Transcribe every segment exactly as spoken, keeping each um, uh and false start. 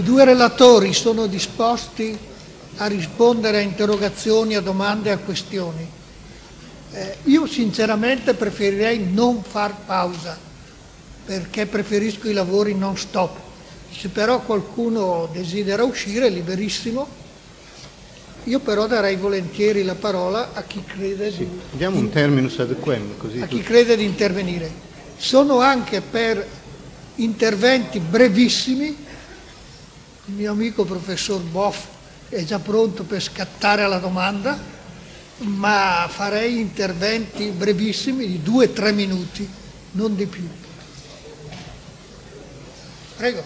I due relatori sono disposti a rispondere a interrogazioni, a domande, a questioni. Eh, io sinceramente preferirei non far pausa, perché preferisco i lavori non stop. Se però qualcuno desidera uscire, liberissimo. Io però darei volentieri la parola a chi crede sì, di, diamo un terminus ad quem, così a tu... chi crede di intervenire. Sono anche per interventi brevissimi. Il mio amico professor Boff è già pronto per scattare alla domanda, ma farei interventi brevissimi di due o tre minuti, non di più. Prego.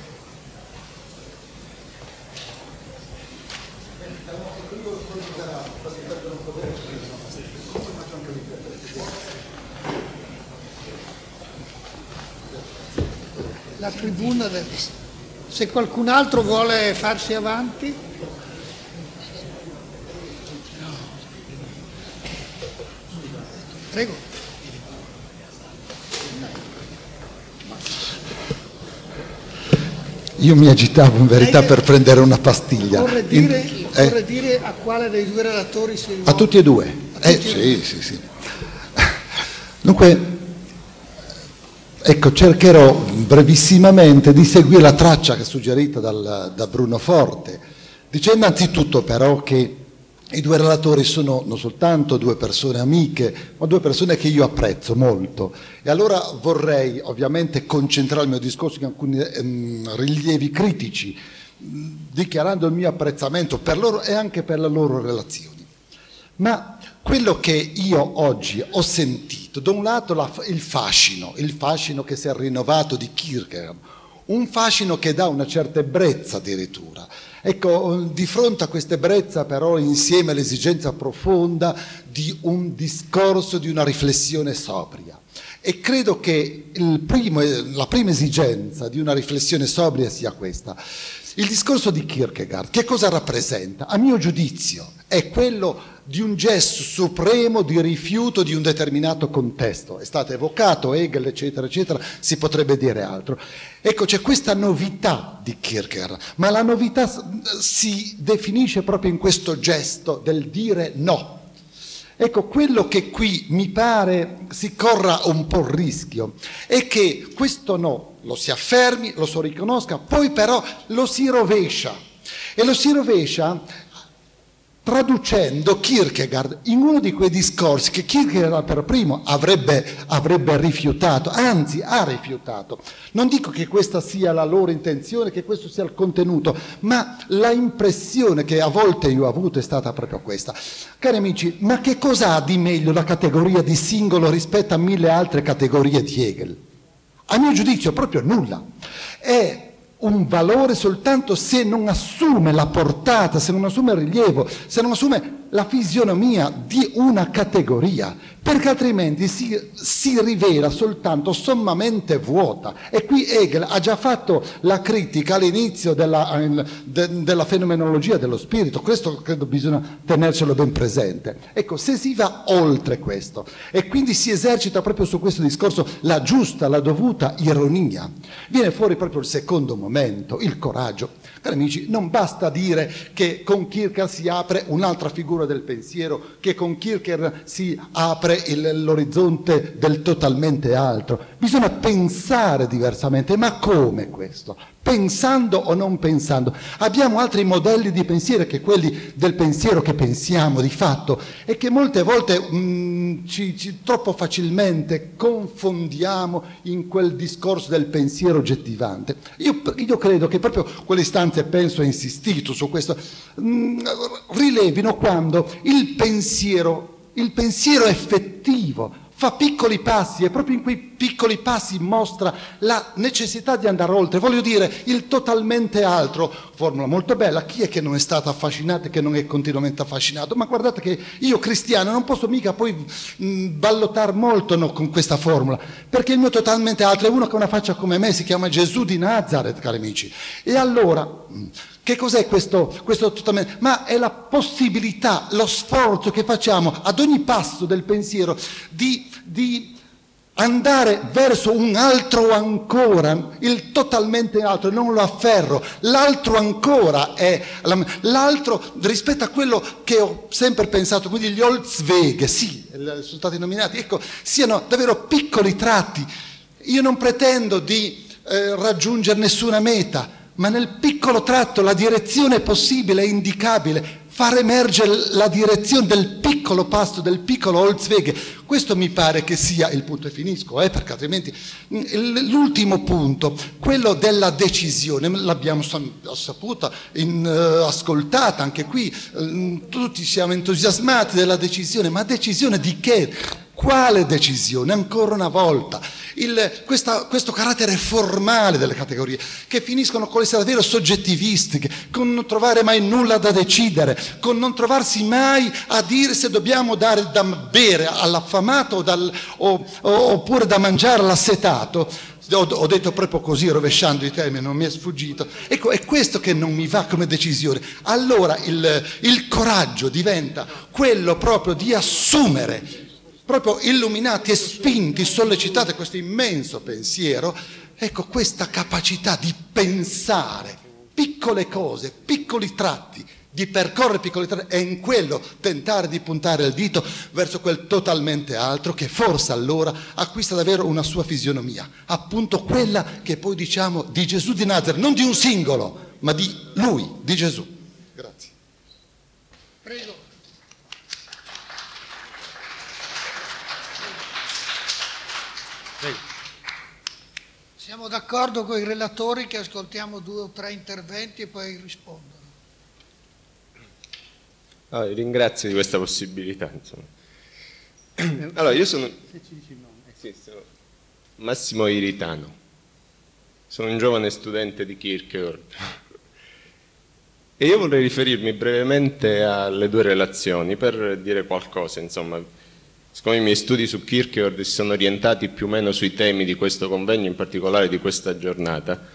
La tribuna del... Se qualcun altro vuole farsi avanti. Prego. Io mi agitavo in verità per prendere una pastiglia. Vorrei dire, in, eh, vorrei dire a quale dei due relatori si rivolge. A tutti e due. A Eh, tutti e sì, due. sì, sì. Dunque, ecco, cercherò brevissimamente di seguire la traccia che è suggerita dal, da Bruno Forte, dicendo anzitutto però che i due relatori sono non soltanto due persone amiche, ma due persone che io apprezzo molto. E allora vorrei ovviamente concentrare il mio discorso in alcuni ehm, rilievi critici, mh, dichiarando il mio apprezzamento per loro e anche per le loro relazioni. Ma quello che io oggi ho sentito, da un lato la, il fascino, il fascino che si è rinnovato di Kierkegaard, un fascino che dà una certa ebbrezza addirittura. Ecco, di fronte a questa ebbrezza però insieme all'esigenza profonda di un discorso, di una riflessione sobria. E credo che il primo, la prima esigenza di una riflessione sobria sia questa. Il discorso di Kierkegaard, che cosa rappresenta? A mio giudizio è quello di un gesto supremo di rifiuto di un determinato contesto. È stato evocato Hegel, eccetera, eccetera, si potrebbe dire altro. Ecco, c'è questa novità di Kierkegaard, ma la novità si definisce proprio in questo gesto del dire no. Ecco, quello che qui mi pare si corra un po' il rischio è che questo no lo si affermi, lo si riconosca, poi però lo si rovescia. E lo si rovescia traducendo Kierkegaard in uno di quei discorsi che Kierkegaard per primo avrebbe, avrebbe rifiutato, anzi ha rifiutato. Non dico che questa sia la loro intenzione, che questo sia il contenuto, ma la impressione che a volte io ho avuto è stata proprio questa. Cari amici, ma che cosa ha di meglio la categoria di singolo rispetto a mille altre categorie di Hegel? A mio giudizio proprio nulla. È un valore soltanto se non assume la portata, se non assume il rilievo, se non assume la fisionomia di una categoria, perché altrimenti si, si rivela soltanto sommamente vuota. E qui Hegel ha già fatto la critica all'inizio della, de, della fenomenologia dello spirito, questo credo bisogna tenercelo ben presente. Ecco, se si va oltre questo e quindi si esercita proprio su questo discorso la giusta, la dovuta ironia, viene fuori proprio il secondo momento, il coraggio. Cari amici, non basta dire che con Kierkegaard si apre un'altra figura del pensiero, che con Kierkegaard si apre il, l'orizzonte del totalmente altro. Bisogna pensare diversamente, ma come questo? Pensando o non pensando? Abbiamo altri modelli di pensiero che quelli del pensiero che pensiamo di fatto e che molte volte mh, ci, ci troppo facilmente confondiamo in quel discorso del pensiero oggettivante. Io, io credo che proprio quelle istanze, penso, ha insistito su questo, mh, rilevino quando il pensiero, il pensiero effettivo fa piccoli passi e proprio in quei piccoli passi mostra la necessità di andare oltre. Voglio dire, il totalmente altro, formula molto bella, chi è che non è stato affascinato e che non è continuamente affascinato? Ma guardate che io cristiano non posso mica poi mh, ballottare molto no, con questa formula, perché il mio totalmente altro è uno che ha una faccia come me, si chiama Gesù di Nazareth, cari amici. E allora... Mh, Che cos'è questo, questo totalmente? Ma è la possibilità, lo sforzo che facciamo ad ogni passo del pensiero di, di andare verso un altro ancora, il totalmente altro, non lo afferro, l'altro ancora è, l'altro rispetto a quello che ho sempre pensato, quindi gli Holzwege, sì, sono stati nominati, ecco, siano davvero piccoli tratti. Io non pretendo di eh, raggiungere nessuna meta, ma nel piccolo tratto la direzione possibile è indicabile, far emergere la direzione del piccolo passo, del piccolo Holzwege. Questo mi pare che sia il punto, e finisco, eh, perché altrimenti l'ultimo punto, quello della decisione, l'abbiamo saputa, in, uh, ascoltata anche qui, uh, tutti siamo entusiasmati della decisione, ma decisione di che? Quale decisione? Ancora una volta, il, questa, questo carattere formale delle categorie che finiscono con essere davvero soggettivistiche, con non trovare mai nulla da decidere, con non trovarsi mai a dire se dobbiamo dare da bere all'affamato o dal, o, o, oppure da mangiare all'assetato. Ho, ho detto proprio così, rovesciando i termini, non mi è sfuggito. Ecco, è questo che non mi va come decisione. Allora il, il coraggio diventa quello proprio di assumere, proprio illuminati e spinti, sollecitati da questo immenso pensiero, ecco questa capacità di pensare piccole cose, piccoli tratti, di percorrere piccoli tratti e in quello tentare di puntare il dito verso quel totalmente altro che forse allora acquista davvero una sua fisionomia, appunto quella che poi diciamo di Gesù di Nazareth, non di un singolo, ma di lui, di Gesù. Grazie. Prego. Siamo d'accordo con i relatori che ascoltiamo due o tre interventi e poi rispondono. Allora, ringrazio di questa possibilità. Insomma. Allora, io sono, sì, sono Massimo Iritano, sono un giovane studente di Kierkegaard e io vorrei riferirmi brevemente alle due relazioni per dire qualcosa, insomma. Siccome i miei studi su Kierkegaard si sono orientati più o meno sui temi di questo convegno, in particolare di questa giornata,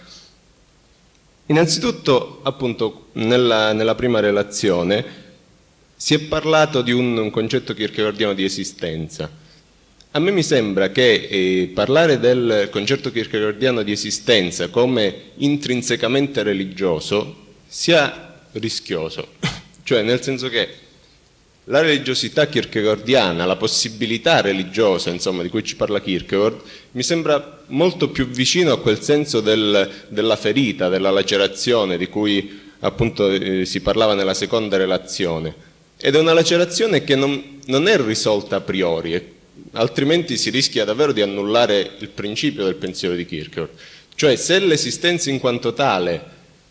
innanzitutto, appunto, nella, nella prima relazione si è parlato di un, un concetto kierkegaardiano di esistenza. A me mi sembra che eh, parlare del concetto kierkegaardiano di esistenza come intrinsecamente religioso sia rischioso, cioè nel senso che la religiosità kierkegaardiana, la possibilità religiosa, insomma, di cui ci parla Kierkegaard, mi sembra molto più vicino a quel senso del, della ferita, della lacerazione, di cui appunto eh, si parlava nella seconda relazione. Ed è una lacerazione che non, non è risolta a priori, eh, altrimenti si rischia davvero di annullare il principio del pensiero di Kierkegaard. Cioè, se l'esistenza in quanto tale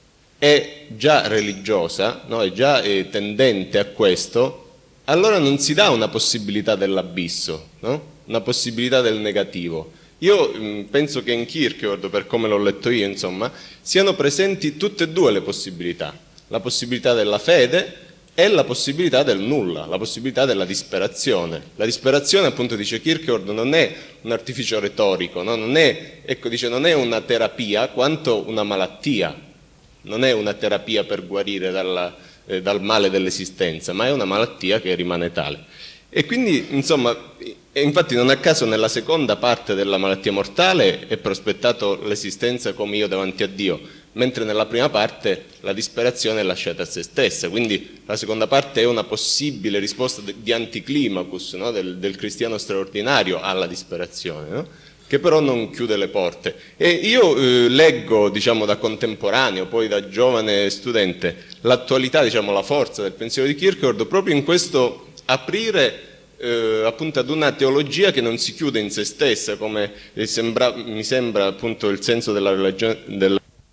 è già religiosa, no, è già eh, tendente a questo, allora non si dà una possibilità dell'abisso, no? Una possibilità del negativo. Io mh, penso che in Kierkegaard, per come l'ho letto io, insomma, siano presenti tutte e due le possibilità. La possibilità della fede e la possibilità del nulla, la possibilità della disperazione. La disperazione, appunto, dice Kierkegaard, non è un artificio retorico, no? Non è, ecco, dice, non è una terapia quanto una malattia. Non è una terapia per guarire dalla... dal male dell'esistenza, ma è una malattia che rimane tale. E quindi, insomma, e infatti non a caso nella seconda parte della malattia mortale è prospettato l'esistenza come io davanti a Dio, mentre nella prima parte la disperazione è lasciata a se stessa. Quindi la seconda parte è una possibile risposta di anticlimacus, no? del, del cristiano straordinario alla disperazione, no? Che però non chiude le porte. E io eh, leggo, diciamo, da contemporaneo, poi da giovane studente, l'attualità, diciamo, la forza del pensiero di Kierkegaard proprio in questo aprire eh, appunto ad una teologia che non si chiude in se stessa, come sembra, mi sembra appunto il senso della religione, della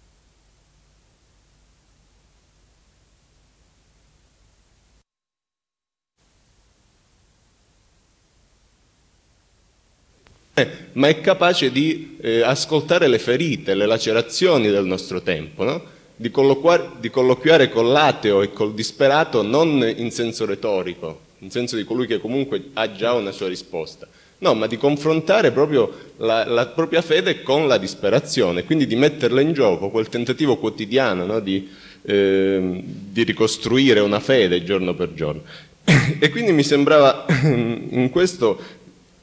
ma è capace di eh, ascoltare le ferite, le lacerazioni del nostro tempo, no? di, di colloquiare con l'ateo e col disperato non in senso retorico, in senso di colui che comunque ha già una sua risposta, no, ma di confrontare proprio la, la propria fede con la disperazione, quindi di metterla in gioco, quel tentativo quotidiano, no? di, eh, di ricostruire una fede giorno per giorno. E quindi mi sembrava in questo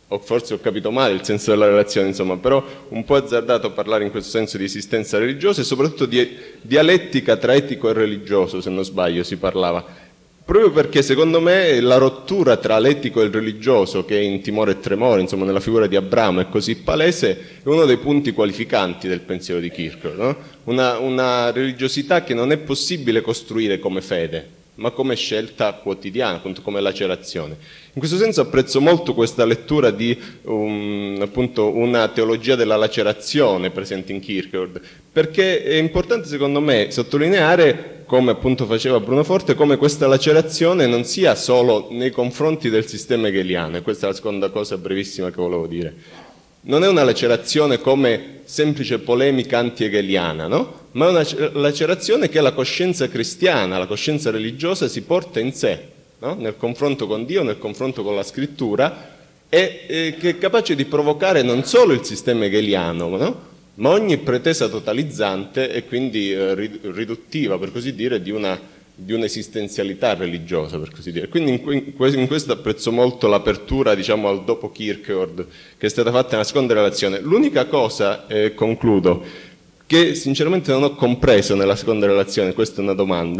o forse ho capito male il senso della relazione, insomma, però un po' azzardato parlare in questo senso di esistenza religiosa e soprattutto di dialettica tra etico e religioso, se non sbaglio si parlava, proprio perché secondo me la rottura tra l'etico e il religioso, che è in Timore e Tremore, insomma nella figura di Abramo è così palese, è uno dei punti qualificanti del pensiero di Kierkegaard, no? una, una religiosità che non è possibile costruire come fede, ma come scelta quotidiana, appunto come lacerazione. In questo senso apprezzo molto questa lettura di um, appunto una teologia della lacerazione presente in Kierkegaard, perché è importante secondo me sottolineare, come appunto faceva Bruno Forte, come questa lacerazione non sia solo nei confronti del sistema hegeliano, e questa è la seconda cosa brevissima che volevo dire. Non è una lacerazione come semplice polemica anti-hegeliana, no? Ma è una lacerazione che la coscienza cristiana, la coscienza religiosa si porta in sé, no? Nel confronto con Dio, nel confronto con la scrittura, e, e che è capace di provocare non solo il sistema hegeliano, no? Ma ogni pretesa totalizzante e quindi eh, riduttiva, per così dire, di una, di un'esistenzialità religiosa, per così dire. Quindi in, in questo apprezzo molto l'apertura, diciamo, al dopo Kierkegaard che è stata fatta nella seconda relazione. L'unica cosa, eh, concludo, che sinceramente non ho compreso nella seconda relazione, questa è una domanda,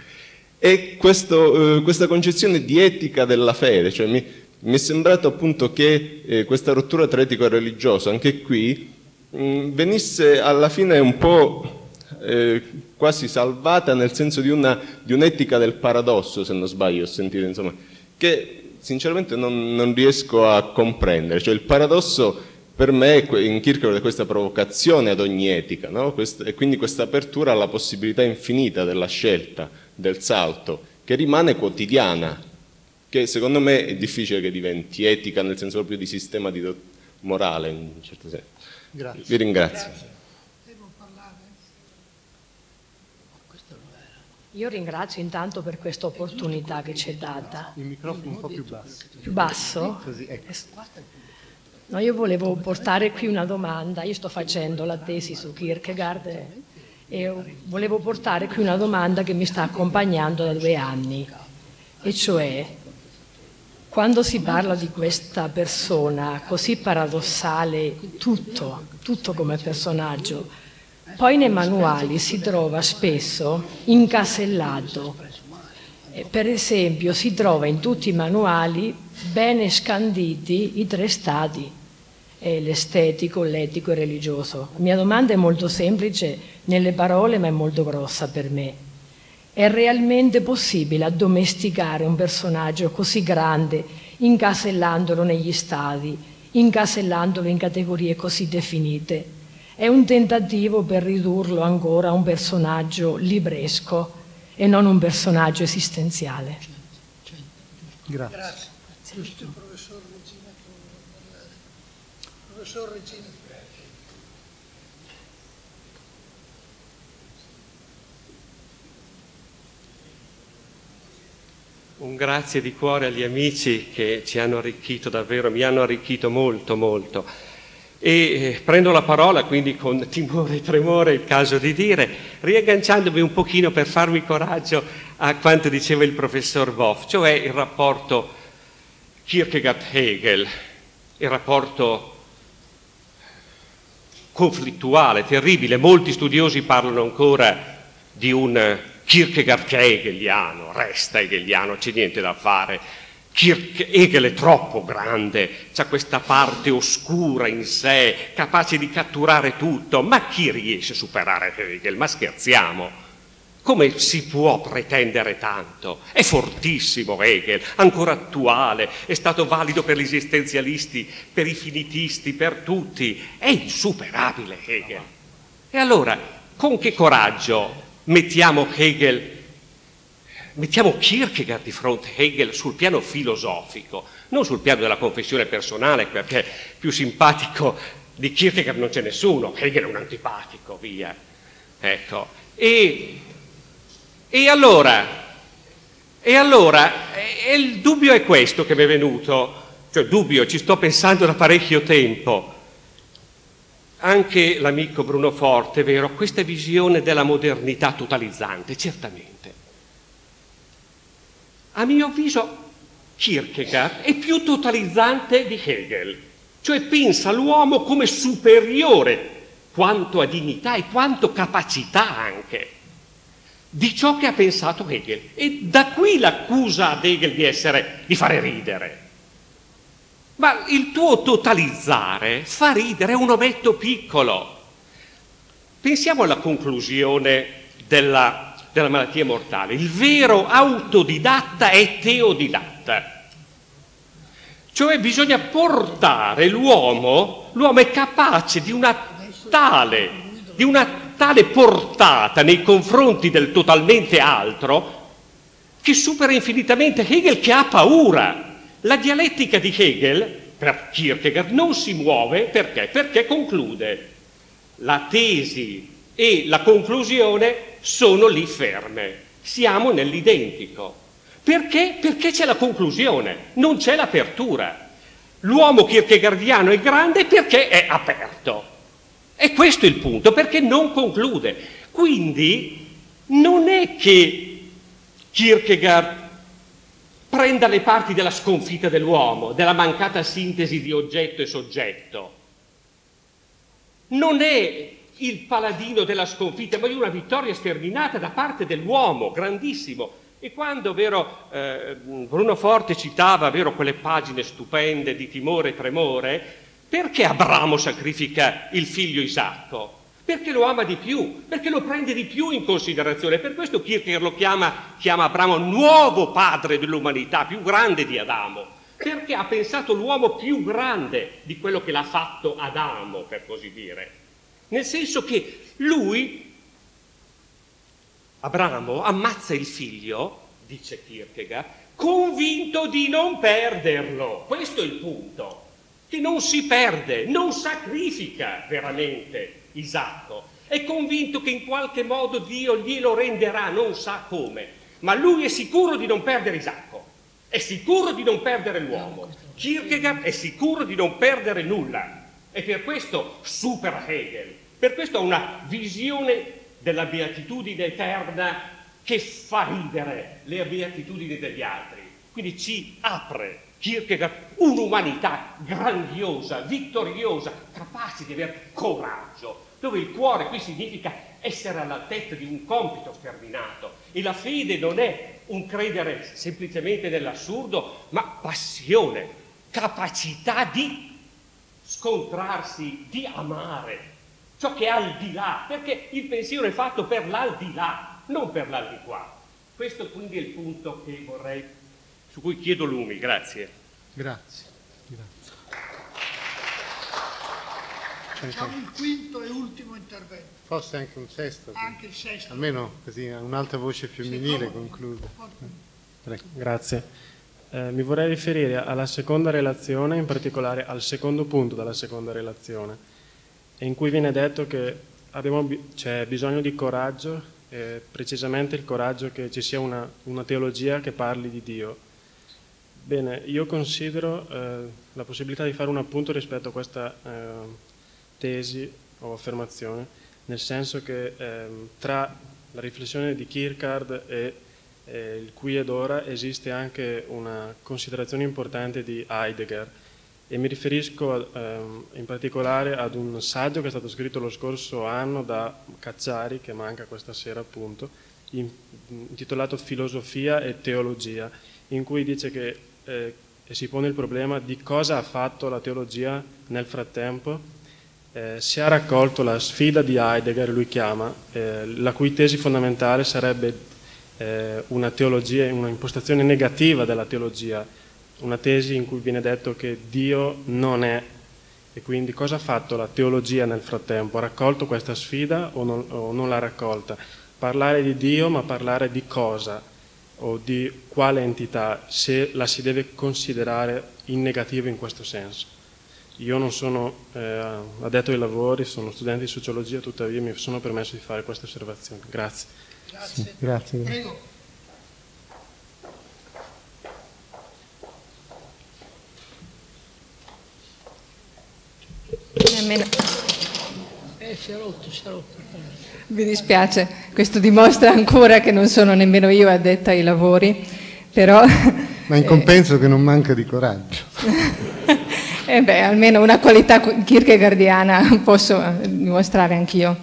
è questo, eh, questa concezione di etica della fede, cioè mi, mi è sembrato appunto che eh, questa rottura tra etico e religioso, anche qui, mh, venisse alla fine un po' eh, quasi salvata nel senso di, una, di un'etica del paradosso, se non sbaglio, ho sentito, insomma, che sinceramente non, non riesco a comprendere, cioè il paradosso per me in Kierkegaard è questa provocazione ad ogni etica, no? Questa, e quindi questa apertura alla possibilità infinita della scelta, del salto, che rimane quotidiana, che secondo me è difficile che diventi etica nel senso proprio di sistema di do- morale, in un certo senso. Grazie. Vi ringrazio. Io ringrazio intanto per questa opportunità che ci è data. Il microfono un po' più basso. Più basso? Così, ecco. No, io volevo portare qui una domanda, io sto facendo la tesi su Kierkegaard e, e volevo portare qui una domanda che mi sta accompagnando da due anni, e cioè, quando si parla di questa persona così paradossale, tutto, tutto come personaggio, poi nei manuali si trova spesso incasellato. Per esempio, si trova in tutti i manuali bene scanditi i tre stadi, eh, l'estetico, l'etico e il religioso. La mia domanda è molto semplice nelle parole, ma è molto grossa per me. È realmente possibile addomesticare un personaggio così grande, incasellandolo negli stadi, incasellandolo in categorie così definite? È un tentativo per ridurlo ancora a un personaggio libresco e non un personaggio esistenziale. Grazie. Grazie. Giusto il professor Regina. Professor Regina. Un grazie di cuore agli amici che ci hanno arricchito davvero, mi hanno arricchito molto molto. E eh, prendo la parola quindi con timore e tremore, è il caso di dire, riagganciandomi un pochino per farmi coraggio a quanto diceva il professor Boff, cioè il rapporto Kierkegaard-Hegel, il rapporto conflittuale, terribile. Molti studiosi parlano ancora di un Kierkegaard che è hegeliano, resta hegeliano, c'è niente da fare. Kirk, Hegel è troppo grande, c'ha questa parte oscura in sé, capace di catturare tutto. Ma chi riesce a superare Hegel? Ma scherziamo? Come si può pretendere tanto? È fortissimo Hegel, ancora attuale, è stato valido per gli esistenzialisti, per i finitisti, per tutti. È insuperabile Hegel. E allora, con che coraggio mettiamo Hegel, mettiamo Kierkegaard di fronte a Hegel sul piano filosofico, non sul piano della confessione personale, perché più simpatico di Kierkegaard non c'è nessuno, Hegel è un antipatico, via. Ecco. E, e allora, e allora, e il dubbio è questo che mi è venuto, cioè dubbio, ci sto pensando da parecchio tempo. Anche l'amico Bruno Forte, è vero, questa visione della modernità totalizzante, certamente. A mio avviso Kierkegaard è più totalizzante di Hegel, cioè pensa l'uomo come superiore quanto a dignità e quanto capacità anche di ciò che ha pensato Hegel. E da qui l'accusa ad Hegel di essere, di fare ridere. Ma il tuo totalizzare fa ridere, è un ometto piccolo. Pensiamo alla conclusione della, della malattia mortale. Il vero autodidatta è teodidatta. Cioè bisogna portare l'uomo, l'uomo è capace di una tale, di una tale portata nei confronti del totalmente altro che supera infinitamente Hegel, che ha paura. La dialettica di Hegel, per Kierkegaard, non si muove perché? Perché conclude. La tesi e la conclusione sono lì ferme. Siamo nell'identico. Perché? Perché c'è la conclusione, non c'è l'apertura. L'uomo kierkegaardiano è grande perché è aperto. E questo è il punto, perché non conclude. Quindi non è che Kierkegaard prenda le parti della sconfitta dell'uomo, della mancata sintesi di oggetto e soggetto. Non è il paladino della sconfitta, ma di una vittoria sterminata da parte dell'uomo, grandissimo. E quando, vero, eh, Bruno Forte citava, vero, quelle pagine stupende di timore e tremore, perché Abramo sacrifica il figlio Isacco? Perché lo ama di più, perché lo prende di più in considerazione. Per questo Kierkegaard lo chiama, chiama Abramo nuovo padre dell'umanità, più grande di Adamo, perché ha pensato l'uomo più grande di quello che l'ha fatto Adamo, per così dire. Nel senso che lui, Abramo, ammazza il figlio, dice Kierkegaard, convinto di non perderlo. Questo è il punto, che non si perde, non sacrifica veramente Isacco. È convinto che in qualche modo Dio glielo renderà, non sa come, ma lui è sicuro di non perdere Isacco, è sicuro di non perdere l'uomo. Kierkegaard è sicuro di non perdere nulla, e per questo supera Hegel, per questo ha una visione della beatitudine eterna che fa ridere le beatitudini degli altri. Quindi ci apre Kierkegaard un'umanità grandiosa, vittoriosa, capace di avere coraggio, dove il cuore qui significa essere all'altezza di un compito sterminato, e la fede non è un credere semplicemente nell'assurdo, ma passione, capacità di scontrarsi, di amare ciò che è al di là, perché il pensiero è fatto per l'aldilà, non per l'aldilà. Questo quindi è il punto che vorrei, su cui chiedo lumi. Grazie. Grazie. Grazie. Facciamo il quinto e ultimo intervento. Forse anche un sesto. Anche il sesto. Almeno così un'altra voce femminile conclude. Grazie. Eh, mi vorrei riferire alla seconda relazione, in particolare al secondo punto della seconda relazione, in cui viene detto che abbiamo, c'è bisogno di coraggio, eh, precisamente il coraggio che ci sia una, una teologia che parli di Dio. Bene, io considero eh, la possibilità di fare un appunto rispetto a questa eh, tesi o affermazione, nel senso che eh, tra la riflessione di Kierkegaard e eh, il qui ed ora esiste anche una considerazione importante di Heidegger, e mi riferisco ehm, in particolare ad un saggio che è stato scritto lo scorso anno da Cacciari, che manca questa sera appunto, in, intitolato Filosofia e Teologia, in cui dice che eh, e si pone il problema di cosa ha fatto la teologia nel frattempo. Eh, si è raccolto la sfida di Heidegger, lui chiama, eh, la cui tesi fondamentale sarebbe eh, una teologia, una impostazione negativa della teologia, una tesi in cui viene detto che Dio non è. E quindi cosa ha fatto la teologia nel frattempo? Ha raccolto questa sfida o non, o non l'ha raccolta? Parlare di Dio, ma parlare di cosa? O di quale entità, se la si deve considerare in negativo in questo senso. Io non sono eh, addetto ai lavori, sono studente di sociologia, tuttavia mi sono permesso di fare queste osservazioni. Grazie. Grazie. Sì, grazie. Prego. Nemmeno... Eh, si è rotto, si è rotto. Mi dispiace, questo dimostra ancora che non sono nemmeno io addetta ai lavori, però Ma in compenso eh, che non manca di coraggio. Eh beh, almeno una qualità kierkegaardiana posso dimostrare anch'io.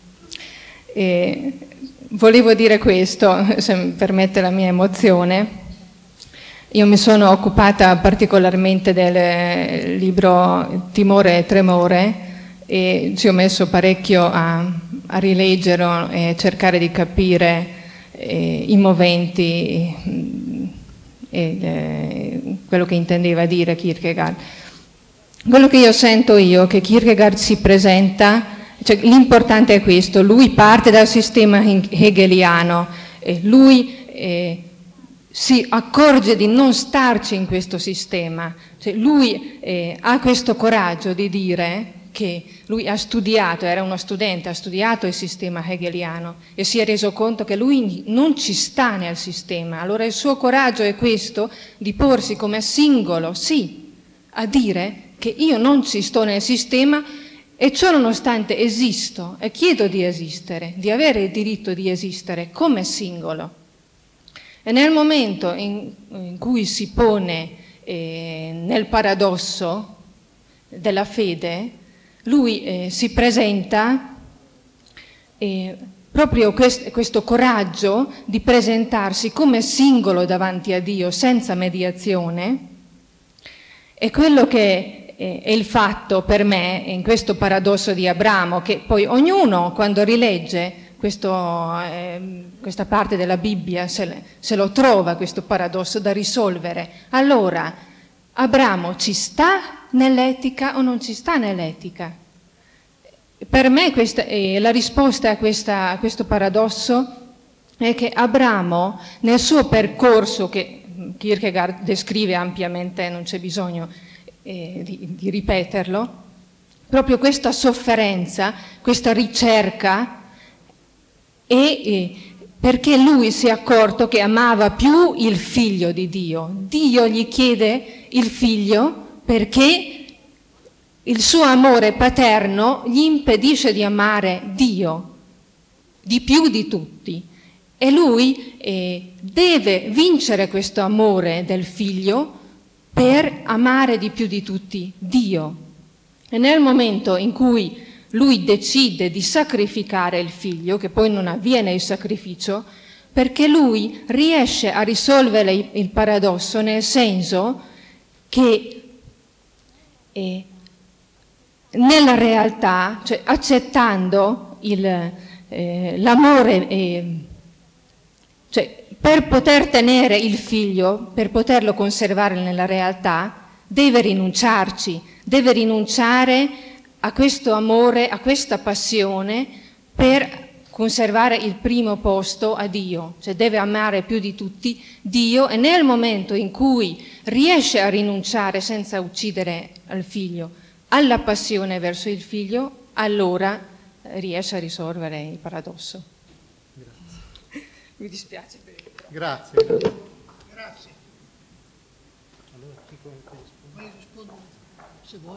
E volevo dire questo, se mi permette la mia emozione. Io mi sono occupata particolarmente del libro Timore e Tremore e ci ho messo parecchio a, a rileggerlo e cercare di capire eh, i moventi e eh, quello che intendeva dire Kierkegaard. Quello che io sento io, che Kierkegaard si presenta, cioè, l'importante è questo: lui parte dal sistema hegeliano, eh, lui eh, si accorge di non starci in questo sistema, cioè, lui eh, ha questo coraggio di dire che lui ha studiato, era uno studente, ha studiato il sistema hegeliano e si è reso conto che lui non ci sta nel sistema. Allora il suo coraggio è questo, di porsi come singolo, sì, a dire che io non ci sto nel sistema e ciò nonostante esisto e chiedo di esistere, di avere il diritto di esistere come singolo. E nel momento in, in cui si pone eh, nel paradosso della fede, lui eh, si presenta eh, proprio quest, questo coraggio di presentarsi come singolo davanti a Dio senza mediazione. E quello che eh, è il fatto per me in questo paradosso di Abramo, che poi ognuno quando rilegge questo, eh, questa parte della Bibbia se, se lo trova questo paradosso da risolvere. Allora, Abramo ci sta nell'etica o non ci sta nell'etica? Per me questa, eh, la risposta a, questa, a questo paradosso è che Abramo nel suo percorso, che Kierkegaard descrive ampiamente, non c'è bisogno eh, di, di ripeterlo, proprio questa sofferenza, questa ricerca, e eh, perché lui si è accorto che amava più il figlio di Dio. Dio gli chiede il figlio perché il suo amore paterno gli impedisce di amare Dio di più di tutti. E lui eh, deve vincere questo amore del figlio per amare di più di tutti Dio. E nel momento in cui lui decide di sacrificare il figlio, che poi non avviene il sacrificio, perché lui riesce a risolvere il paradosso nel senso che eh, nella realtà, cioè accettando il, eh, l'amore, eh, cioè per poter tenere il figlio, per poterlo conservare nella realtà, deve rinunciarci, deve rinunciare a questo amore, a questa passione per conservare il primo posto a Dio, cioè deve amare più di tutti Dio, e nel momento in cui riesce a rinunciare senza uccidere il figlio alla passione verso il figlio, allora riesce a risolvere il paradosso. Grazie. Mi dispiace per il microfono. Grazie. Grazie. Allora, chi può Vuoi rispondere? Se vuoi.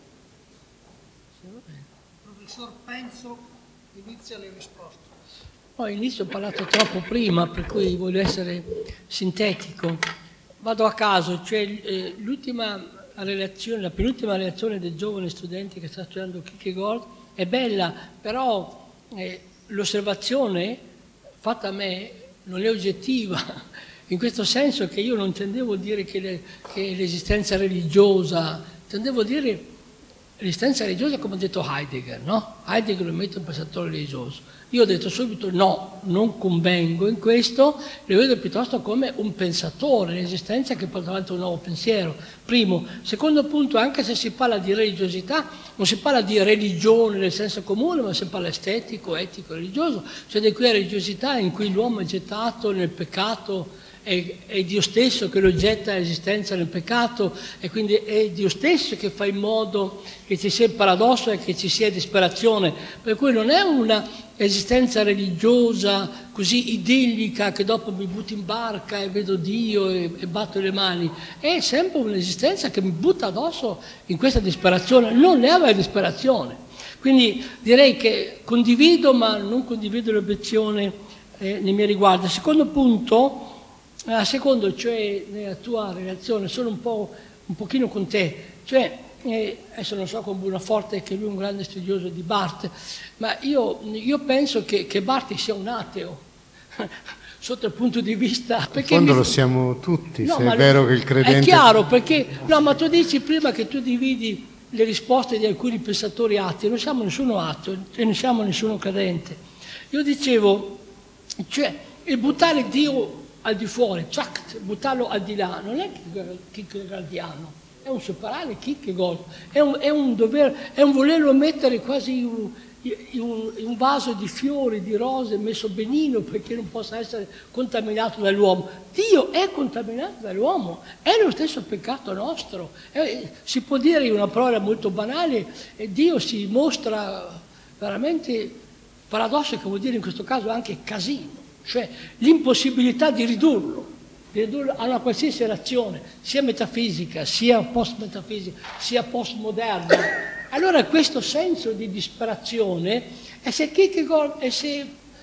Professor Penzo inizia le risposte. Oh, inizio ho parlato troppo prima, per cui voglio essere sintetico. Vado a caso, cioè eh, l'ultima relazione, la penultima relazione del giovane studente che sta studiando Kierkegaard è bella, però eh, l'osservazione fatta a me non è oggettiva, in questo senso che io non intendevo dire che, le, che l'esistenza religiosa, intendevo dire l'esistenza religiosa come ha detto Heidegger, no? Heidegger lo mette un pensatore religioso. Io ho detto subito no, non convengo in questo, lo vedo piuttosto come un pensatore, l'esistenza che porta avanti un nuovo pensiero. Primo. Secondo punto, anche se si parla di religiosità, non si parla di religione nel senso comune, ma si parla estetico, etico, religioso, cioè di quella religiosità in cui l'uomo è gettato nel peccato. È Dio stesso che lo getta l'esistenza nel peccato, e quindi è Dio stesso che fa in modo che ci sia il paradosso e che ci sia disperazione, per cui non è una esistenza religiosa così idillica che dopo mi butto in barca e vedo Dio e, e batto le mani, è sempre un'esistenza che mi butta addosso in questa disperazione, non è la disperazione. Quindi direi che condivido, ma non condivido l'obiezione eh, nei miei riguardi. Secondo punto, La seconda, cioè nella tua relazione, sono un po' un pochino con te, cioè eh, adesso non so con Buonaforte che lui è un grande studioso di Barthes, ma io, io penso che, che Barthes sia un ateo sotto il punto di vista, In perché fondo mi- lo siamo tutti, No, se ma è vero che il è credente... chiaro, perché no, ma tu dici prima che tu dividi le risposte di alcuni pensatori atei, non siamo nessuno ateo e non siamo nessuno credente. Io dicevo, cioè il buttare Dio al di fuori, ciac, buttarlo al di là, non è kierkegaardiano, è un separare Kierkegaard, è un, è un dover, è un volerlo mettere quasi in un, in un, in un vaso di fiori, di rose, messo benino perché non possa essere contaminato dall'uomo. Dio è contaminato dall'uomo, è lo stesso peccato nostro. Eh, si può dire in una parola molto banale, eh, Dio si mostra veramente paradosso, che vuol dire in questo caso anche casino. Cioè l'impossibilità di ridurlo, di ridurlo a una qualsiasi relazione, sia metafisica, sia post-metafisica, sia postmoderna. Allora questo senso di disperazione, e se Kierkegaard, e se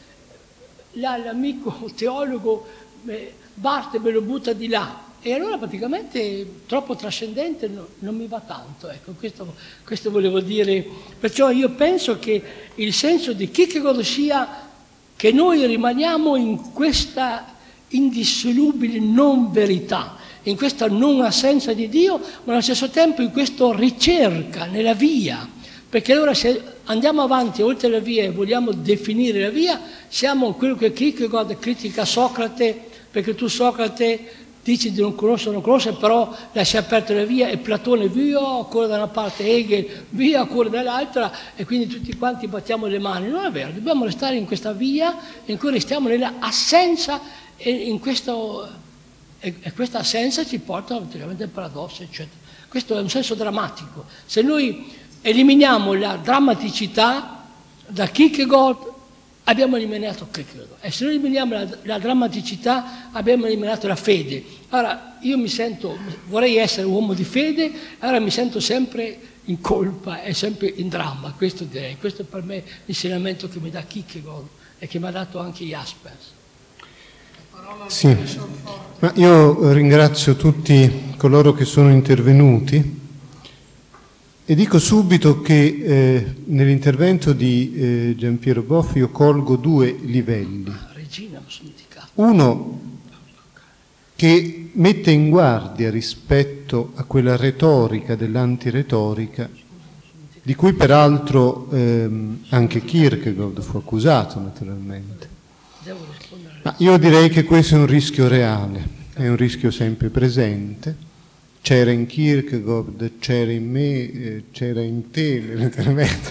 la, l'amico teologo eh, Barthes me lo butta di là, e allora praticamente troppo trascendente no, non mi va tanto, ecco, questo, questo volevo dire. Perciò io penso che il senso di Kierkegaard sia che noi rimaniamo in questa indissolubile non verità, in questa non assenza di Dio, ma allo stesso tempo in questa ricerca nella via, perché allora se andiamo avanti oltre la via e vogliamo definire la via, siamo quello che Kierkegaard critica Socrate, perché tu Socrate dici di non conoscere, non conoscere, però lasci aperta la via e Platone via, corre da una parte, Hegel via, corre dall'altra, e quindi tutti quanti battiamo le mani. Non è vero, dobbiamo restare in questa via in cui restiamo nella assenza, e in questo, e, e questa assenza ci porta naturalmente al paradosso, eccetera. Questo è un senso drammatico. Se noi eliminiamo la drammaticità da Kierkegaard, abbiamo eliminato Kierkegaard, e se noi eliminiamo la, la drammaticità abbiamo eliminato la fede. Allora io mi sento, vorrei essere uomo di fede, allora mi sento sempre in colpa e sempre in dramma, questo direi. Questo è per me l'insegnamento che mi dà Kierkegaard e che mi ha dato anche Jaspers. Sì, ma io ringrazio tutti coloro che sono intervenuti e dico subito che eh, nell'intervento di eh, Giampiero Boffi io colgo due livelli. Regina, mi sono dimenticato. Uno che mette in guardia rispetto a quella retorica dell'antiretorica, di cui peraltro ehm, anche Kierkegaard fu accusato naturalmente. Ma io direi che questo è un rischio reale, è un rischio sempre presente. C'era in Kierkegaard, c'era in me, eh, c'era in te, letteralmente.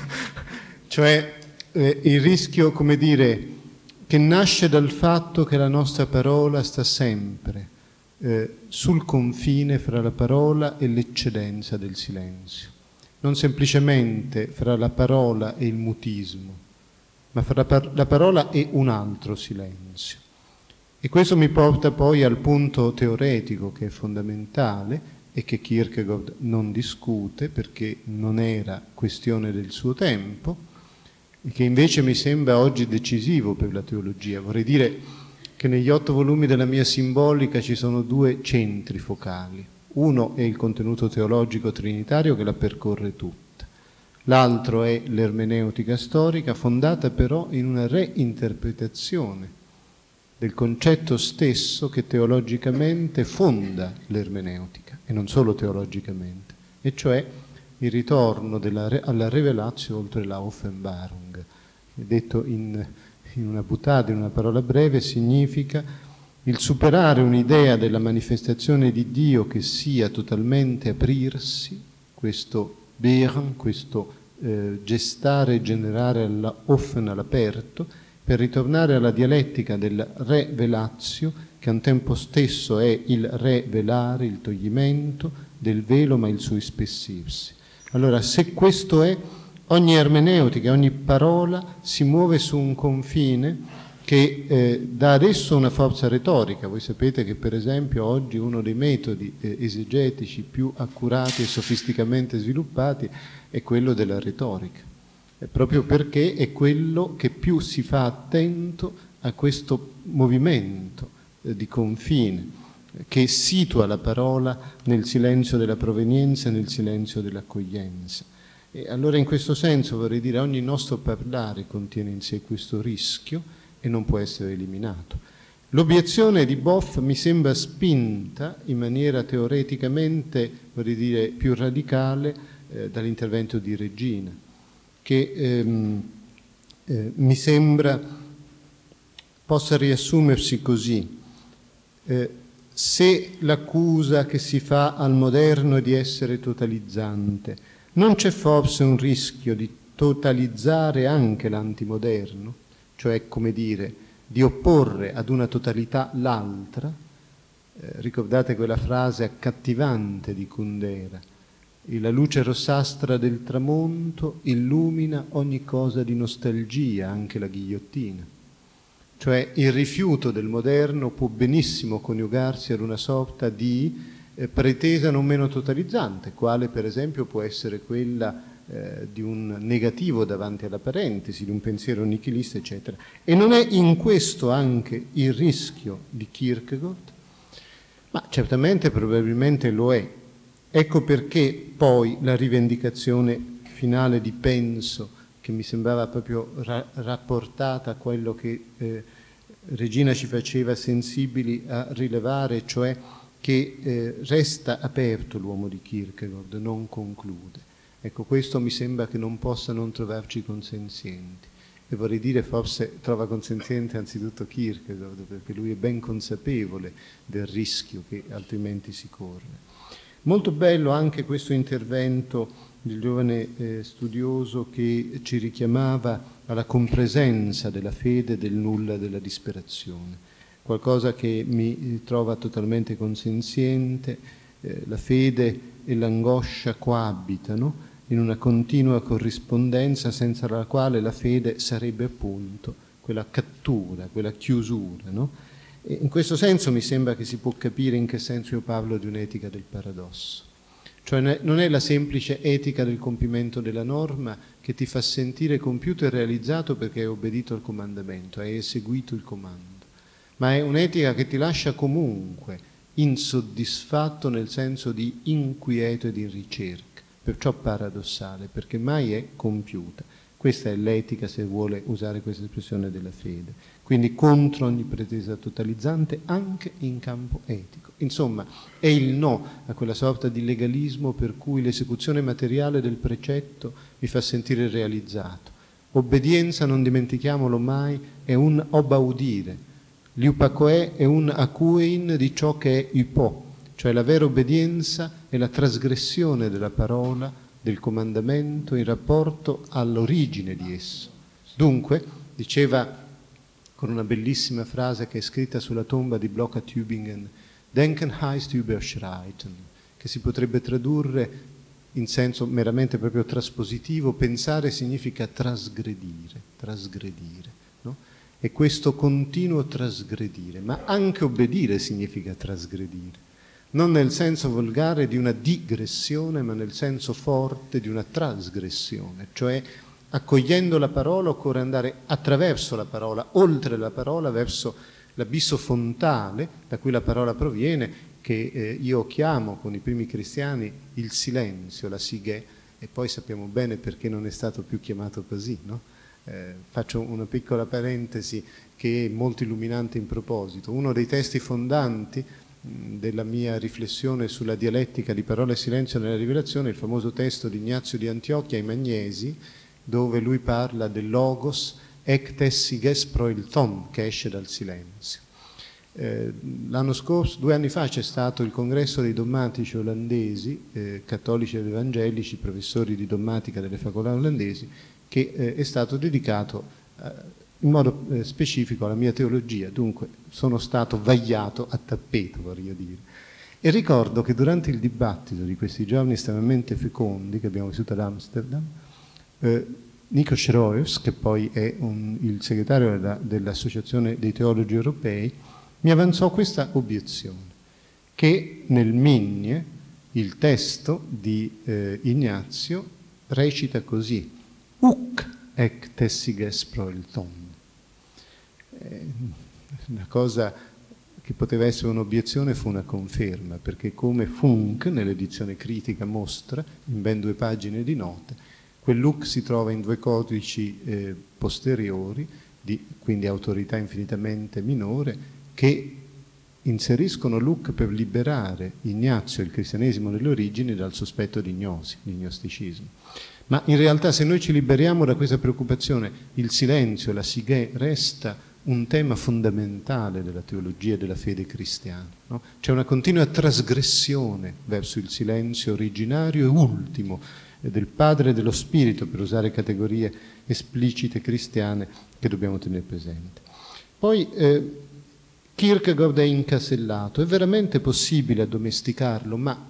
Cioè eh, il rischio, come dire, che nasce dal fatto che la nostra parola sta sempre eh, sul confine fra la parola e l'eccedenza del silenzio. Non semplicemente fra la parola e il mutismo, ma fra la, par- la parola e un altro silenzio. E questo mi porta poi al punto teoretico che è fondamentale e che Kierkegaard non discute perché non era questione del suo tempo e che invece mi sembra oggi decisivo per la teologia. Vorrei dire che negli otto volumi della mia simbolica ci sono due centri focali. Uno è il contenuto teologico trinitario che la percorre tutta. L'altro è l'ermeneutica storica, fondata però in una reinterpretazione del concetto stesso che teologicamente fonda l'ermeneutica, e non solo teologicamente, e cioè il ritorno della, alla revelatio oltre la Offenbarung. Detto in, in una butata, in una parola breve, significa il superare un'idea della manifestazione di Dio che sia totalmente aprirsi, questo Behren, questo eh, gestare e generare alla Offen, all'aperto, per ritornare alla dialettica del revelatio, che a un tempo stesso è il revelare, il toglimento del velo, ma il suo ispessirsi. Allora, se questo è, ogni ermeneutica, ogni parola si muove su un confine che eh, dà adesso una forza retorica. Voi sapete che, per esempio, oggi uno dei metodi eh, esegetici più accurati e sofisticamente sviluppati è quello della retorica. Proprio perché è quello che più si fa attento a questo movimento eh, di confine, che situa la parola nel silenzio della provenienza e nel silenzio dell'accoglienza. E allora in questo senso vorrei dire ogni nostro parlare contiene in sé questo rischio e non può essere eliminato. L'obiezione di Boff mi sembra spinta in maniera teoreticamente, vorrei dire, più radicale eh, dall'intervento di Regina, che ehm, eh, mi sembra possa riassumersi così. Eh, se l'accusa che si fa al moderno è di essere totalizzante, non c'è forse un rischio di totalizzare anche l'antimoderno? Cioè, come dire, di opporre ad una totalità l'altra? Eh, ricordate quella frase accattivante di Kundera: la luce rossastra del tramonto illumina ogni cosa di nostalgia, anche la ghigliottina. Cioè il rifiuto del moderno può benissimo coniugarsi ad una sorta di eh, pretesa non meno totalizzante, quale per esempio può essere quella eh, di un negativo davanti alla parentesi, di un pensiero nichilista, eccetera. E non è in questo anche il rischio di Kierkegaard? Ma certamente, probabilmente lo è. Ecco perché poi la rivendicazione finale di Penso, che mi sembrava proprio ra- rapportata a quello che eh, Regina ci faceva sensibili a rilevare, cioè che eh, resta aperto l'uomo di Kierkegaard, non conclude. Ecco, questo mi sembra che non possa non trovarci consenzienti. E vorrei dire, forse trova consenziente anzitutto Kierkegaard, perché lui è ben consapevole del rischio che altrimenti si corre. Molto bello anche questo intervento del giovane eh, studioso che ci richiamava alla compresenza della fede, del nulla, della disperazione. Qualcosa che mi trova totalmente consenziente. Eh, la fede e l'angoscia coabitano in una continua corrispondenza senza la quale la fede sarebbe appunto quella cattura, quella chiusura, no? E in questo senso mi sembra che si può capire in che senso io parlo di un'etica del paradosso. Cioè non è la semplice etica del compimento della norma che ti fa sentire compiuto e realizzato perché hai obbedito al comandamento, hai eseguito il comando, ma è un'etica che ti lascia comunque insoddisfatto nel senso di inquieto e di ricerca, perciò paradossale, perché mai è compiuta. Questa è l'etica, se vuole usare questa espressione, della fede. Quindi contro ogni pretesa totalizzante anche in campo etico. Insomma, è il no a quella sorta di legalismo per cui l'esecuzione materiale del precetto mi fa sentire realizzato. Obbedienza, non dimentichiamolo mai, è un obaudire. L'iupacoè è un acuein di ciò che è ipo, cioè la vera obbedienza è la trasgressione della parola, del comandamento in rapporto all'origine di esso. Dunque, diceva con una bellissima frase che è scritta sulla tomba di Bloch a Tübingen, Denken heißt überschreiten, che si potrebbe tradurre in senso meramente proprio traspositivo: pensare significa trasgredire, trasgredire, no? E questo continuo trasgredire, ma anche obbedire significa trasgredire, non nel senso volgare di una digressione, ma nel senso forte di una trasgressione, cioè accogliendo la parola occorre andare attraverso la parola, oltre la parola, verso l'abisso fontale da cui la parola proviene, che eh, io chiamo con i primi cristiani il silenzio, la sighe, e poi sappiamo bene perché non è stato più chiamato così, no? Eh, faccio una piccola parentesi che è molto illuminante in proposito. Uno dei testi fondanti della mia riflessione sulla dialettica di parola e silenzio nella rivelazione, il famoso testo di Ignazio di Antiochia ai Magnesi, dove lui parla del logos ectes siges proilton, che esce dal silenzio. Eh, l'anno scorso, due anni fa, c'è stato il congresso dei dommatici olandesi, eh, cattolici ed evangelici, professori di dommatica delle facoltà olandesi, che eh, è stato dedicato eh, in modo eh, specifico alla mia teologia. Dunque sono stato vagliato a tappeto, vorrei dire. E ricordo che durante il dibattito di questi giorni estremamente fecondi che abbiamo vissuto ad Amsterdam, eh, Nico Schroers, che poi è un, il segretario della, dell'Associazione dei Teologi Europei, mi avanzò questa obiezione, che nel Migne il testo di eh, Ignazio recita così: Uc ec tessiges proilton. Una cosa che poteva essere un'obiezione fu una conferma, perché come Funk nell'edizione critica mostra, in ben due pagine di note, quel look si trova in due codici eh, posteriori, di, quindi autorità infinitamente minore, che inseriscono look per liberare Ignazio e il cristianesimo nelle origini dal sospetto di gnosi, di gnosticismo. Ma in realtà se noi ci liberiamo da questa preoccupazione, il silenzio e la sighe resta un tema fondamentale della teologia e della fede cristiana. No? C'è una continua trasgressione verso il silenzio originario e ultimo del Padre e dello Spirito, per usare categorie esplicite cristiane che dobbiamo tenere presente. Poi eh, Kierkegaard è incasellato, è veramente possibile addomesticarlo, ma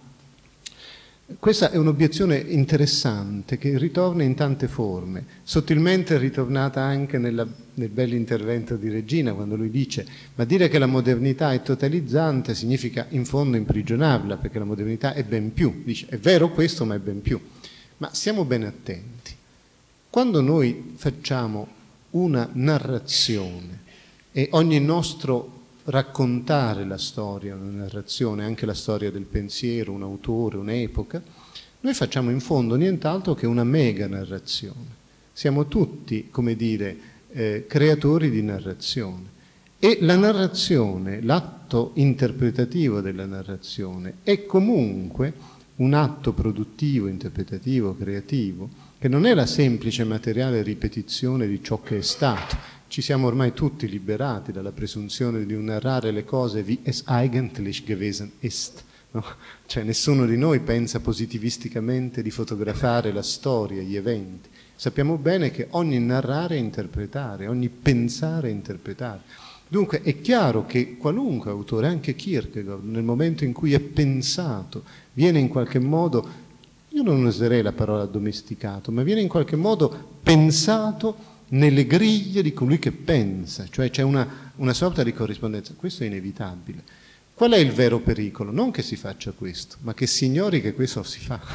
questa è un'obiezione interessante che ritorna in tante forme, sottilmente è ritornata anche nella, nel bell'intervento di Regina, quando lui dice ma dire che la modernità è totalizzante significa in fondo imprigionarla, perché la modernità è ben più. Dice è vero questo, ma è ben più. Ma stiamo ben attenti. Quando noi facciamo una narrazione e ogni nostro raccontare la storia, una narrazione, anche la storia del pensiero, un autore, un'epoca, noi facciamo in fondo nient'altro che una mega narrazione. Siamo tutti, come dire, eh, creatori di narrazione. E la narrazione, l'atto interpretativo della narrazione, è comunque un atto produttivo, interpretativo, creativo, che non è la semplice materiale ripetizione di ciò che è stato. Ci siamo ormai tutti liberati dalla presunzione di narrare le cose wie es eigentlich gewesen ist. No? Cioè nessuno di noi pensa positivisticamente di fotografare la storia, gli eventi. Sappiamo bene che ogni narrare è interpretare, ogni pensare è interpretare. Dunque è chiaro che qualunque autore, anche Kierkegaard, nel momento in cui è pensato, viene in qualche modo, io non userei la parola domesticato, ma viene in qualche modo pensato nelle griglie di colui che pensa, cioè c'è una, una sorta di corrispondenza. Questo è inevitabile. Qual è il vero pericolo? Non che si faccia questo, ma che si ignori che questo si fa.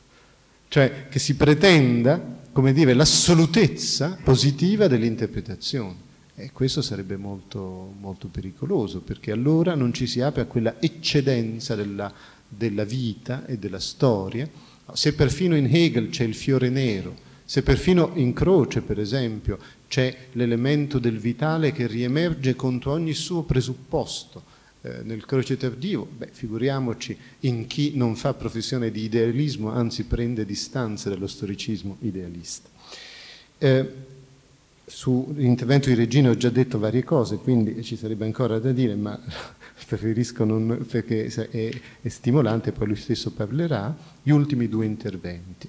Cioè che si pretenda, come dire, l'assolutezza positiva dell'interpretazione. E questo sarebbe molto, molto pericoloso, perché allora non ci si apre a quella eccedenza della, della vita e della storia. Se perfino in Hegel c'è il fiore nero, se perfino in Croce, per esempio, c'è l'elemento del vitale che riemerge contro ogni suo presupposto eh, nel Croce tardivo, beh, figuriamoci in chi non fa professione di idealismo, anzi prende distanza dallo storicismo idealista. Eh, sull'intervento di Regina ho già detto varie cose, quindi ci sarebbe ancora da dire, ma preferisco non, perché è, è stimolante, poi lui stesso parlerà, gli ultimi due interventi.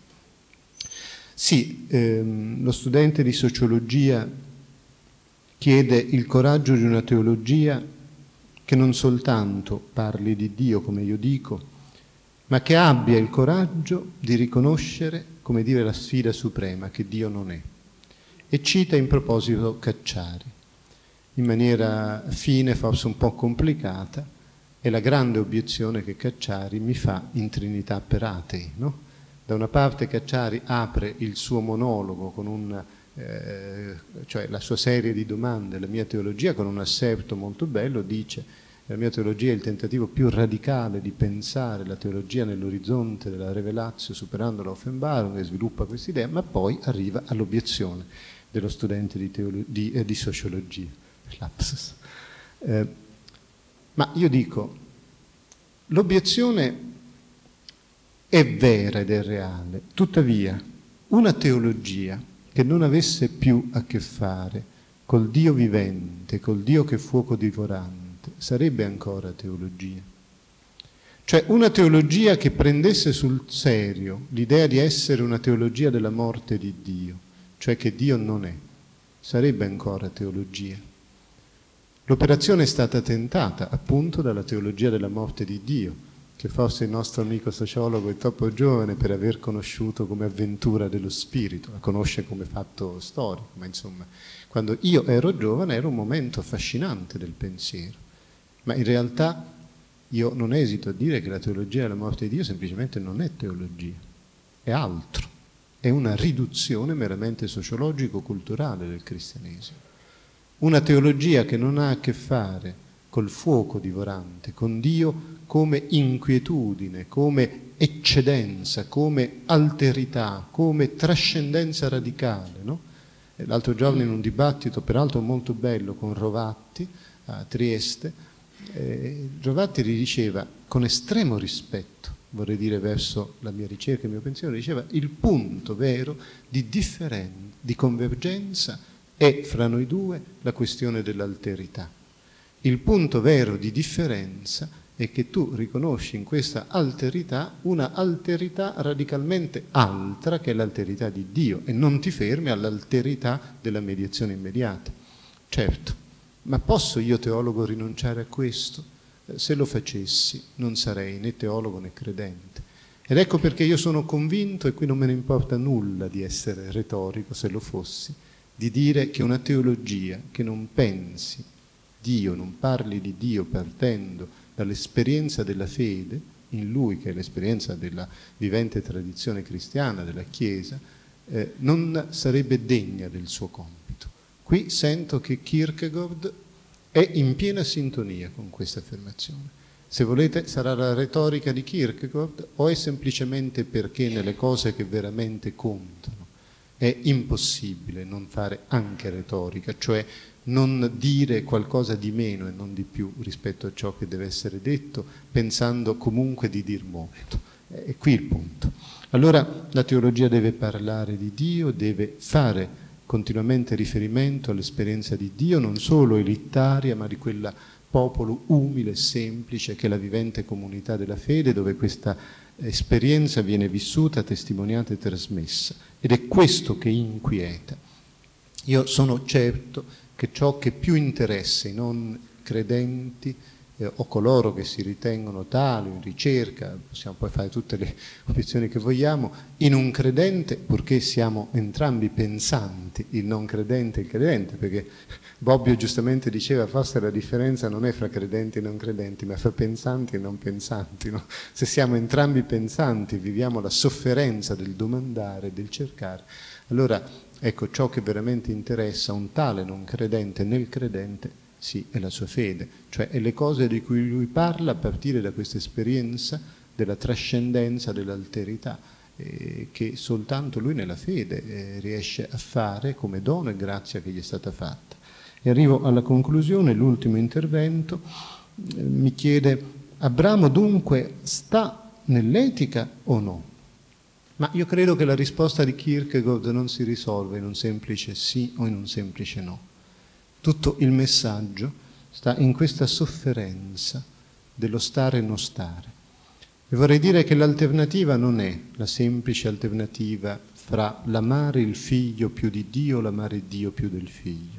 Sì, ehm, lo studente di sociologia chiede il coraggio di una teologia che non soltanto parli di Dio, come io dico, ma che abbia il coraggio di riconoscere, come dire, la sfida suprema, che Dio non è. E cita in proposito Cacciari, in maniera fine, forse un po' complicata, è la grande obiezione che Cacciari mi fa in Trinità per atei, no? Da una parte Cacciari apre il suo monologo con un, eh, cioè la sua serie di domande, la mia teologia, con un asserto molto bello, dice la mia teologia è il tentativo più radicale di pensare la teologia nell'orizzonte della revelatio superando l'Offenbarung, e sviluppa questa idea, ma poi arriva all'obiezione dello studente di, teolo- di, eh, di sociologia. Lapsus. Eh, ma io dico, l'obiezione è vera ed è reale, tuttavia una teologia che non avesse più a che fare col Dio vivente, col Dio che è fuoco divorante, sarebbe ancora teologia. Cioè una teologia che prendesse sul serio l'idea di essere una teologia della morte di Dio, cioè che Dio non è, sarebbe ancora teologia. L'operazione è stata tentata appunto dalla teologia della morte di Dio, che forse il nostro amico sociologo è troppo giovane per aver conosciuto come avventura dello spirito, la conosce come fatto storico, ma insomma, quando io ero giovane era un momento affascinante del pensiero, ma in realtà io non esito a dire che la teologia della morte di Dio semplicemente non è teologia, è altro, è una riduzione meramente sociologico-culturale del cristianesimo. Una teologia che non ha a che fare col fuoco divorante, con Dio come inquietudine, come eccedenza, come alterità, come trascendenza radicale, no? L'altro giorno in un dibattito, peraltro molto bello, con Rovatti a Trieste, eh, Rovatti gli diceva, con estremo rispetto, vorrei dire verso la mia ricerca e il mio pensiero, diceva il punto vero di differenza, di convergenza è fra noi due la questione dell'alterità. Il punto vero di differenza è che tu riconosci in questa alterità una alterità radicalmente altra che è l'alterità di Dio e non ti fermi all'alterità della mediazione immediata. Certo, ma posso io teologo rinunciare a questo? Se lo facessi non sarei né teologo né credente. Ed ecco perché io sono convinto, e qui non me ne importa nulla di essere retorico se lo fossi, di dire che una teologia che non pensi Dio, non parli di Dio partendo dall'esperienza della fede in Lui, che è l'esperienza della vivente tradizione cristiana, della Chiesa, eh, non sarebbe degna del suo compito. Qui sento che Kierkegaard è in piena sintonia con questa affermazione. Se volete, sarà la retorica di Kierkegaard o è semplicemente perché nelle cose che veramente contano è impossibile non fare anche retorica, cioè non dire qualcosa di meno e non di più rispetto a ciò che deve essere detto, pensando comunque di dir molto. È qui il punto. Allora la teologia deve parlare di Dio, deve fare continuamente riferimento all'esperienza di Dio, non solo elitaria, ma di quella popolo umile e semplice che è la vivente comunità della fede, dove questa esperienza viene vissuta, testimoniata e trasmessa. Ed è questo che inquieta. Io sono certo che ciò che più interessa i non credenti eh, o coloro che si ritengono tali, in ricerca, possiamo poi fare tutte le obiezioni che vogliamo, in un credente, purché siamo entrambi pensanti, il non credente e il credente, perché Bobbio giustamente diceva forse la differenza non è fra credenti e non credenti, ma fra pensanti e non pensanti, no? Se siamo entrambi pensanti, viviamo la sofferenza del domandare, del cercare, allora ecco, ciò che veramente interessa un tale non credente nel credente, sì, è la sua fede, cioè è le cose di cui lui parla a partire da questa esperienza della trascendenza, dell'alterità, eh, che soltanto lui nella fede eh, riesce a fare come dono e grazia che gli è stata fatta. E arrivo alla conclusione, l'ultimo intervento, eh, mi chiede, Abramo dunque sta nell'etica o no? Ma io credo che la risposta di Kierkegaard non si risolve in un semplice sì o in un semplice no. Tutto il messaggio sta in questa sofferenza dello stare e non stare. E vorrei dire che l'alternativa non è la semplice alternativa fra l'amare il figlio più di Dio o l'amare Dio più del figlio.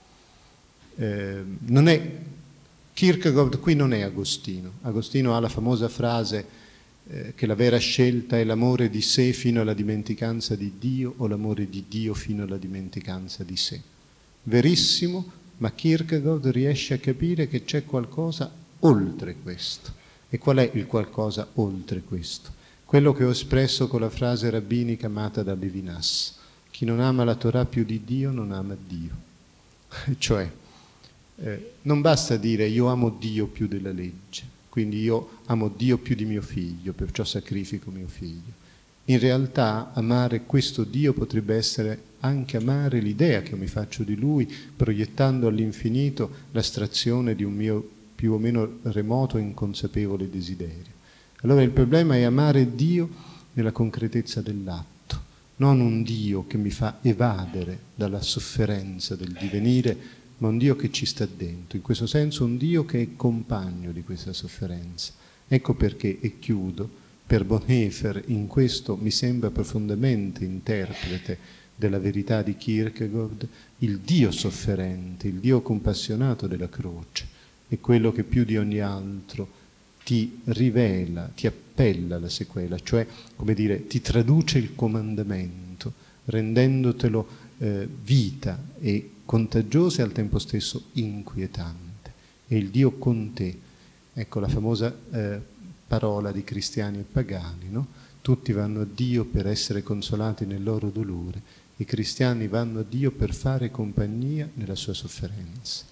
Eh, non è, Kierkegaard qui non è Agostino. Agostino ha la famosa frase Eh, che la vera scelta è l'amore di sé fino alla dimenticanza di Dio o l'amore di Dio fino alla dimenticanza di sé. Verissimo, ma Kierkegaard riesce a capire che c'è qualcosa oltre questo. E qual è il qualcosa oltre questo? Quello che ho espresso con la frase rabbinica amata da Levinas: chi non ama la Torah più di Dio non ama Dio. Cioè, eh, non basta dire io amo Dio più della legge, quindi io amo Dio più di mio figlio, perciò sacrifico mio figlio. In realtà amare questo Dio potrebbe essere anche amare l'idea che io mi faccio di Lui, proiettando all'infinito l'astrazione di un mio più o meno remoto e inconsapevole desiderio. Allora il problema è amare Dio nella concretezza dell'atto, non un Dio che mi fa evadere dalla sofferenza del divenire, ma un Dio che ci sta dentro, in questo senso un Dio che è compagno di questa sofferenza. Ecco perché, e chiudo, per Bonhoeffer in questo mi sembra profondamente interprete della verità di Kierkegaard, il Dio sofferente, il Dio compassionato della croce, è quello che più di ogni altro ti rivela, ti appella alla sequela, cioè, come dire, ti traduce il comandamento, rendendotelo eh, vita e contagiosa e al tempo stesso inquietante. È il Dio con te. Ecco la famosa eh, parola di cristiani e pagani, no? Tutti vanno a Dio per essere consolati nel loro dolore, i cristiani vanno a Dio per fare compagnia nella sua sofferenza.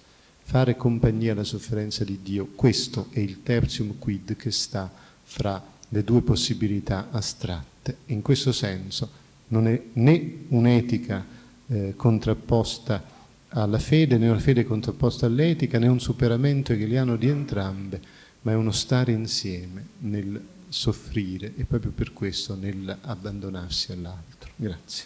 fare compagnia alla sofferenza di Dio. Questo è il tertium quid che sta fra le due possibilità astratte. In questo senso non è né un'etica eh, contrapposta alla fede, né una fede contrapposta all'etica, né un superamento hegeliano di entrambe, ma è uno stare insieme nel soffrire e proprio per questo nell'abbandonarsi all'altro. Grazie.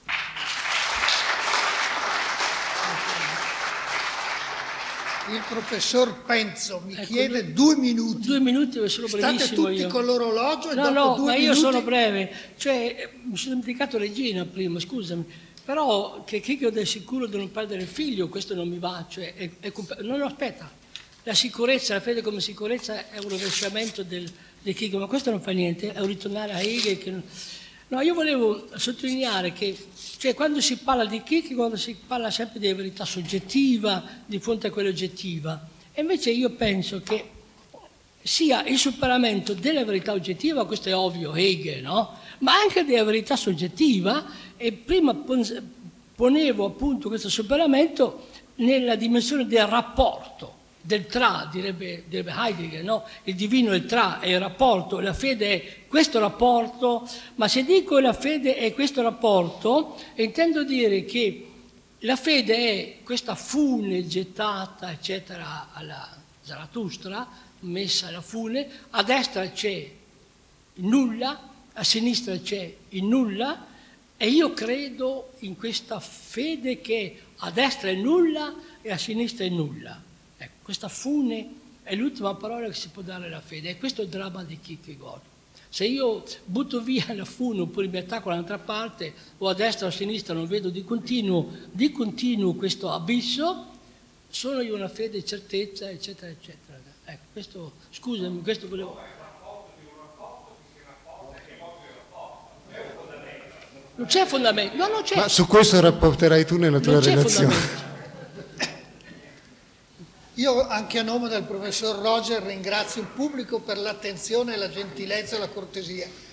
Il professor Penzo mi ecco, chiede due, due minuti. Due minuti, sono brevissimo. State tutti io. con l'orologio e no, dopo no, due ma io minuti... sono breve. Cioè, mi sono dimenticato Regina prima, scusami. Però che Kierkegaard è sicuro di non perdere il figlio, questo non mi va. Cioè, è, è, no, no, aspetta. La sicurezza, la fede come sicurezza è un rovesciamento del, del Kierkegaard, ma questo non fa niente, è un ritornare a Hegel. Che non... No, io volevo sottolineare che cioè, quando si parla di Kierkegaard si parla sempre di verità soggettiva di fronte a quella oggettiva. E invece io penso che sia il superamento della verità oggettiva, questo è ovvio, Hegel, no? Ma anche della verità soggettiva, e prima ponevo appunto questo superamento nella dimensione del rapporto, del tra, direbbe, direbbe Heidegger, no? Il divino è il tra, è il rapporto, la fede è questo rapporto, ma se dico la fede è questo rapporto, intendo dire che la fede è questa fune gettata, eccetera, alla Zarathustra, messa alla fune, a destra c'è il nulla, a sinistra c'è il nulla, e io credo in questa fede che a destra è nulla e a sinistra è nulla. Ecco, questa fune è l'ultima parola che si può dare alla fede, e questo è il dramma di Kierkegaard. Se io butto via la fune oppure mi attacco all'altra parte, o a destra o a sinistra, non vedo di continuo, di continuo questo abisso, sono io una fede, certezza, eccetera, eccetera. Ecco, questo, scusami, questo volevo... Non c'è fondamento, no, non c'è. Ma su questo rapporterai tu nella tua non c'è relazione. Fondamento. Io anche a nome del professor Roger ringrazio il pubblico per l'attenzione, la gentilezza e la cortesia.